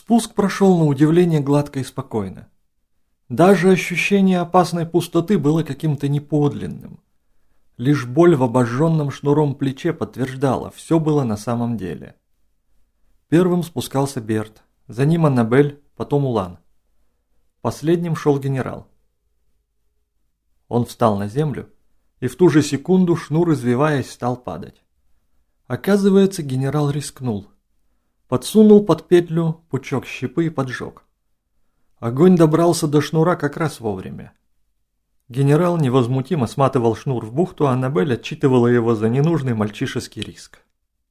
Спуск прошел на удивление гладко и спокойно. Даже ощущение опасной пустоты было каким-то неподлинным. Лишь боль в обожженном шнуром плече подтверждала, все было на самом деле. Первым спускался Берт, за ним Аннабель, потом Улан. Последним шел генерал. Он встал на землю, и в ту же секунду шнур, извиваясь, стал падать. Оказывается, генерал рискнул. Подсунул под петлю пучок щепы и поджег. Огонь добрался до шнура как раз вовремя. Генерал невозмутимо сматывал шнур в бухту, а Аннабель отчитывала его за ненужный мальчишеский риск.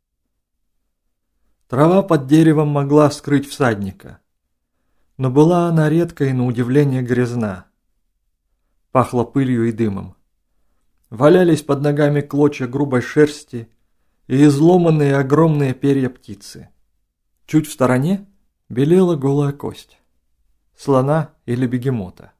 Трава под деревом могла скрыть всадника, но была она редко и на удивление грязна. Пахло пылью и дымом. Валялись под ногами клочья грубой шерсти и изломанные огромные перья птицы. Чуть в стороне белела голая кость. Слона или бегемота.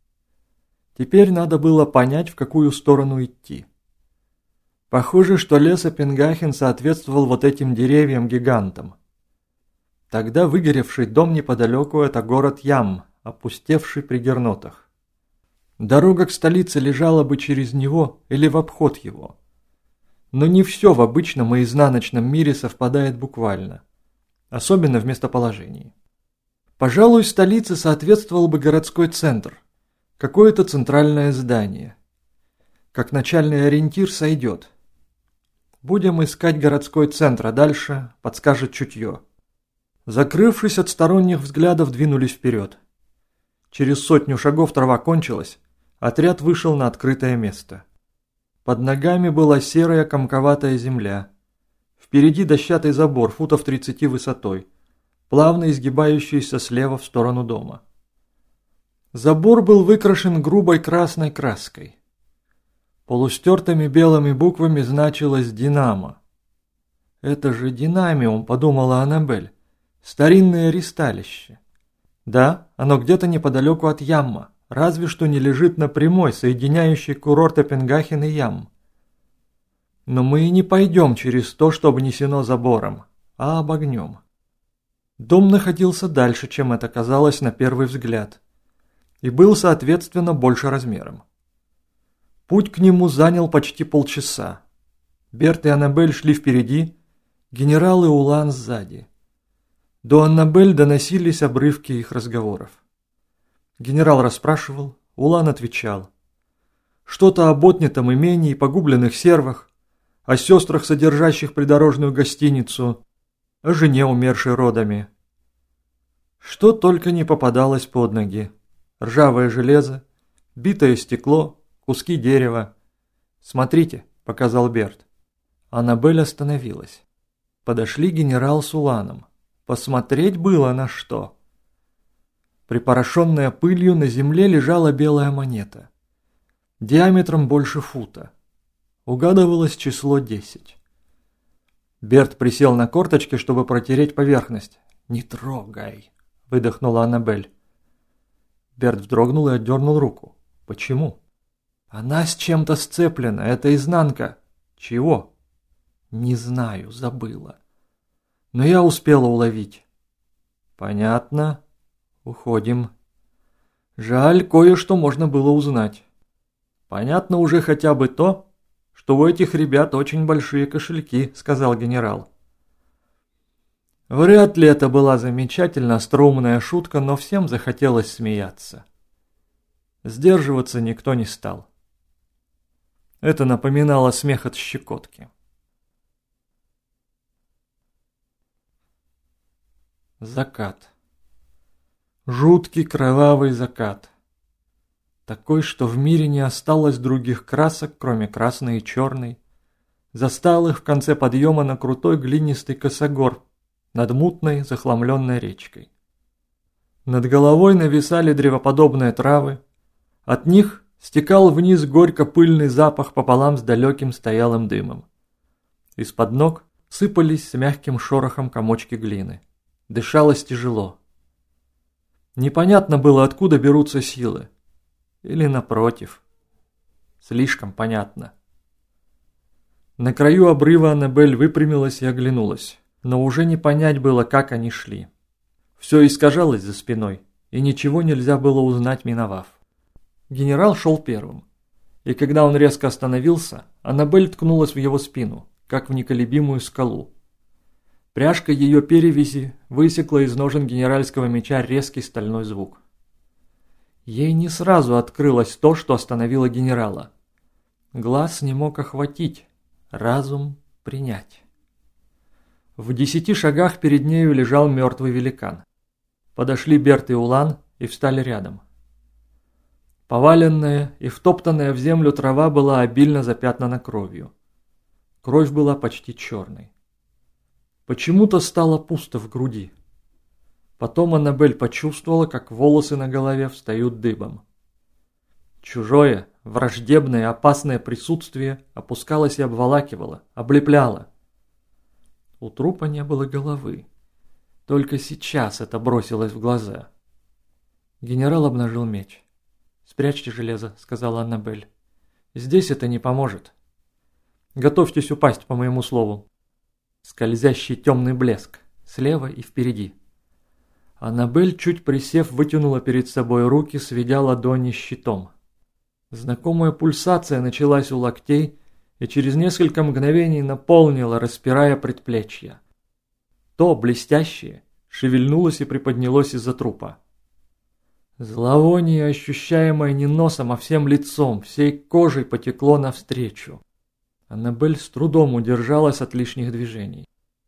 Теперь надо было понять, в какую сторону идти. Похоже, что лес Оппенгахен соответствовал вот этим деревьям-гигантам. Тогда выгоревший дом неподалеку – это город Ям, опустевший при Гернотах. Дорога к столице лежала бы через него или в обход его. Но не все в обычном и изнаночном мире совпадает буквально, особенно в местоположении. Пожалуй, столице соответствовал бы городской центр, какое-то центральное здание. Как начальный ориентир сойдет. Будем искать городской центр, а дальше подскажет чутье. Закрывшись от сторонних взглядов, двинулись вперед. Через 100 шагов трава кончилась, отряд вышел на открытое место. Под ногами была серая комковатая земля. Впереди дощатый забор, футов 30 высотой, плавно изгибающийся слева в сторону дома. Забор был выкрашен грубой красной краской. Полустертыми белыми буквами значилось «Динамо». «Это же Динамиум», — подумала Аннабель, — «старинное ристалище». Да, оно где-то неподалеку от Ямма, разве что не лежит на прямой, соединяющей курорт Оппенгахен и Ям. Но мы и не пойдем через то, что обнесено забором, а обогнем. Дом находился дальше, чем это казалось на первый взгляд, и был, соответственно, больше размером. Путь к нему занял почти полчаса. Берт и Аннабель шли впереди, генерал и Улан сзади. До Аннабель доносились обрывки их разговоров. Генерал расспрашивал, Улан отвечал. Что-то об отнятом имении и погубленных сервах, о сестрах, содержащих придорожную гостиницу, о жене, умершей родами. Что только не попадалось под ноги. Ржавое железо, битое стекло, куски дерева. «Смотрите», — показал Берт. Аннабель остановилась. Подошли генерал с Уланом. Посмотреть было на что. Припорошенная пылью на земле лежала белая монета. Диаметром больше фута. Угадывалось число 10. Берт присел на корточки, чтобы протереть поверхность. «Не трогай», — выдохнула Аннабель. Берт вздрогнул и отдернул руку. «Почему?» «Она с чем-то сцеплена, это изнанка». «Чего?» «Не знаю, забыла. Но я успела уловить». «Понятно. Уходим. Жаль, кое-что можно было узнать. Понятно уже хотя бы то, что у этих ребят очень большие кошельки», — сказал генерал. Вряд ли это была замечательно остроумная шутка, но всем захотелось смеяться. Сдерживаться никто не стал. Это напоминало смех от щекотки. Закат. Жуткий кровавый закат. Такой, что в мире не осталось других красок, кроме красной и черной. Застал их в конце подъема на крутой глинистый косогор над мутной захламленной речкой. Над головой нависали древоподобные травы. От них стекал вниз горько-пыльный запах пополам с далеким стоялым дымом. Из-под ног сыпались с мягким шорохом комочки глины. Дышалось тяжело. Непонятно было, откуда берутся силы. Или напротив. Слишком понятно. На краю обрыва Аннабель выпрямилась и оглянулась, но уже не понять было, как они шли. Все искажалось за спиной, и ничего нельзя было узнать, миновав. Генерал шел первым, и когда он резко остановился, Аннабель ткнулась в его спину, как в неколебимую скалу. Пряжка ее перевязи высекла из ножен генеральского меча резкий стальной звук. Ей не сразу открылось то, что остановило генерала. Глаз не мог охватить, разум принять. В 10 шагах перед нею лежал мертвый великан. Подошли Берт и Улан и встали рядом. Поваленная и втоптанная в землю трава была обильно запятнана кровью. Кровь была почти черной. Почему-то стало пусто в груди. Потом Аннабель почувствовала, как волосы на голове встают дыбом. Чужое, враждебное, опасное присутствие опускалось и обволакивало, облепляло. У трупа не было головы. Только сейчас это бросилось в глаза. Генерал обнажил меч. «Спрячьте железо», — сказала Аннабель. «Здесь это не поможет. Готовьтесь упасть, по моему слову». Скользящий темный блеск, слева и впереди. Аннабель, чуть присев, вытянула перед собой руки, сведя ладони щитом. Знакомая пульсация началась у локтей и через несколько мгновений наполнила, распирая предплечья. То, блестящее, шевельнулось и приподнялось из-за трупа. Зловоние, ощущаемое не носом, а всем лицом, всей кожей потекло навстречу. Аннабель с трудом удержалась от лишних движений.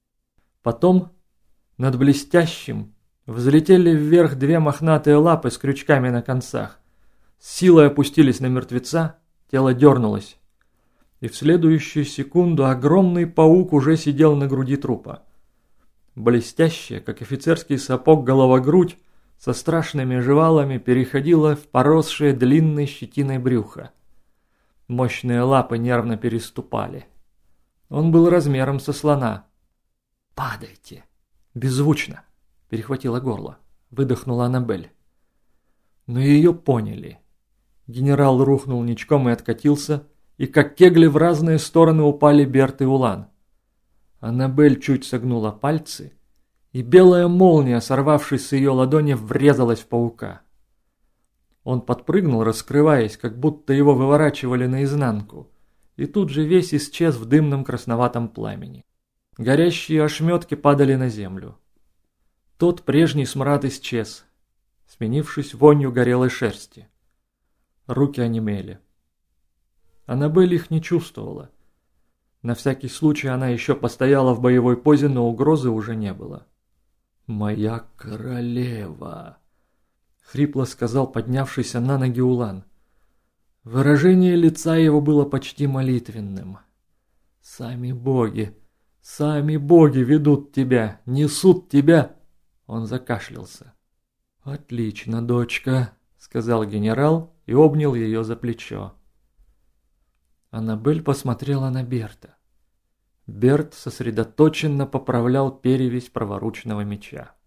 Потом над блестящим взлетели вверх 2 мохнатые лапы с крючками на концах. С силой опустились на мертвеца, тело дернулось. И в следующую секунду огромный паук уже сидел на груди трупа. Блестящая, как офицерский сапог, голова-грудь со страшными жвалами переходила в поросшее длинной щетиной брюхо. Мощные лапы нервно переступали. Он был размером со слона. «Падайте!» Беззвучно. Перехватило горло. Выдохнула Аннабель. Но ее поняли. Генерал рухнул ничком и откатился, и как кегли в разные стороны упали Берт и Улан. Аннабель чуть согнула пальцы, и белая молния, сорвавшись с ее ладони, врезалась в паука. Он подпрыгнул, раскрываясь, как будто его выворачивали наизнанку, и тут же весь исчез в дымном красноватом пламени. Горящие ошметки падали на землю. Тот прежний смрад исчез, сменившись вонью горелой шерсти. Руки онемели. Аннабель их не чувствовала. На всякий случай она еще постояла в боевой позе, но угрозы уже не было. «Моя королева!» — хрипло сказал поднявшийся на ноги Улан. Выражение лица его было почти молитвенным. Сами боги ведут тебя, несут тебя!» Он закашлялся. «Отлично, дочка», — сказал генерал и обнял ее за плечо. Аннабель посмотрела на Берта. Берт сосредоточенно поправлял перевязь праворучного меча.